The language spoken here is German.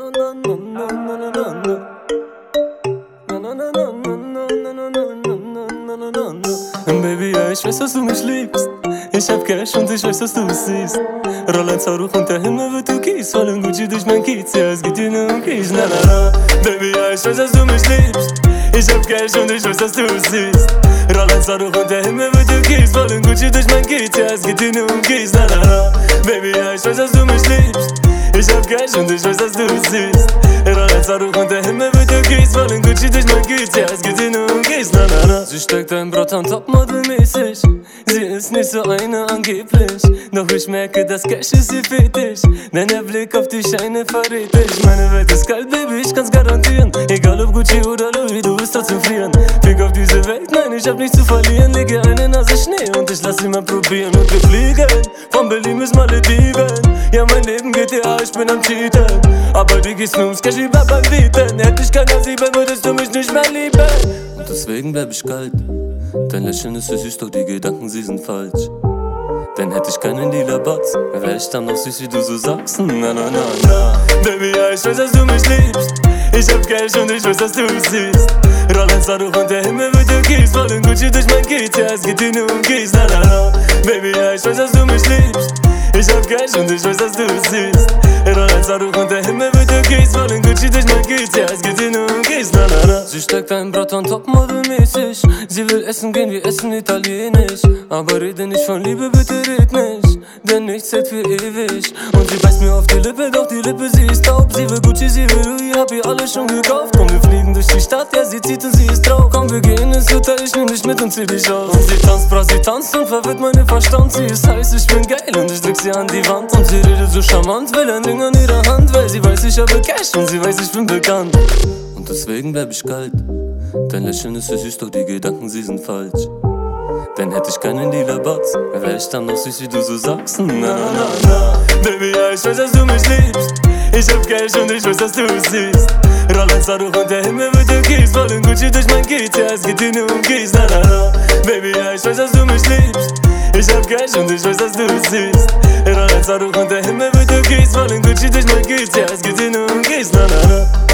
Baby, ja, ich weiß, dass du mich liebst. Ich hab Cash und ich weiß, dass du es siehst. Rolex hoch und der Himmel wird türkis. Vollen Gucci durch mein Kiez, ja, es geht dir nur um Kies. Na, na, na. Baby, ja, ich weiß, dass du mich liebst. Ich hab Cash und ich weiß, dass du es siehst. Rolex hoch und der Himmel wird türkis. Vollen Gucci durch mein Kiez, ja, es geht dir nur um Kies. Na, na, na. Baby, ja, ich weiß, dass du mich liebst. Ich hab Cash und ich weiß, dass du es siehst. Rolex hoch und der Himmel wird türkis. Vollen Gucci durch mein Kiez, ja, es geht dir nur um Kies. Na, na, na. Sie steckt ein Brot an Topmodel-mäßig. Sie ist nicht so eine angeblich, doch ich merke, das Cash ist ihr Fetisch. Denn der Blick auf die Scheine verrät dich. Meine Welt ist kalt, Baby, ich kann's garantieren. Egal ob Gucci oder Louis, du wirst trotzdem frieren. Fick auf diese Welt, nein, ich hab nichts zu verlieren. Lege eine Nase Schnee und ich lass sie mal probieren. Und wir fliegen, von Berlin bis Malediven. Ja, mein Leben geht dir, ich bin am Cheaten. Aber du gehst nur ums Cash, ich bleib beim Bieten. Hätte ich keiner sieben, würdest du mich nicht mehr lieben. Und deswegen bleib ich kalt. Dein Lächeln ist so süß, doch die Gedanken, sie sind falsch. Denn hätte ich keinen lila Batz, wär ich dann noch süß, wie du so sagst. Na, na, na, na. Baby, ja, ich weiß, dass du mich liebst. Ich hab Cash und ich weiß, dass du es siehst. Rolex hoch und der Himmel wird türkis. Vollen Gucci durch mein Kiez, ja, es geht dir nur um Kies. Na, na, na. Baby, ja, ich weiß, dass du mich liebst. Ich hab Cash und ich weiß, dass du es siehst. Rolex hoch und der Himmel wird türkis. Vollen Gucci durch mein Kiez, ja, es geht dir nur um Kies. Na, na, na. Sie steckt ein Brot an Topmodel-mäßig. Sie will essen gehen, wir essen italienisch. Aber rede nicht von Liebe, bitte red nicht. Denn nichts hält für ewig. Und sie beißt mir auf die Lippe, doch die Lippe, sie ist taub. Sie will Gucci, sie will Louis, hab ihr alles schon gekauft. Komm, wir fliegen durch die Stadt, ja, sie zieht und sie ist drauf. Komm, wir gehen ins Hotel, ich nehm dich mit und zieh dich aus. Und sie tanzt, bra, sie tanzt und verwirrt meine Verstand. Sie ist heiß, ich bin geil und ich drück sie an die Wand. Und sie redet so charmant, will ein Ring an ihrer Hand. Weil sie weiß, ich habe Cash und sie weiß, ich bin bekannt. Und deswegen bleib ich kalt. Dein Lächeln ist so süß, doch die Gedanken, sie sind falsch. Denn hätte ich keinen lila Batz, wär ich dann noch süß, wie du so sagst. Na, na, na, na. Baby, ja, ich weiß, dass du mich liebst. Ich hab Cash und ich weiß, dass du es siehst. Rolex hoch und der Himmel wird türkis. Vollen Gucci durch mein Kiez, ja, es geht dir nur um Kies. Na, na, na. Baby, ja, ich weiß, dass du mich liebst. Ich hab Cash und ich weiß, dass du es siehst. Rolex hoch und der Himmel wird türkis. Vollen Gucci durch mein Kiez, ja, es geht dir nur um Kies. Na, na, na.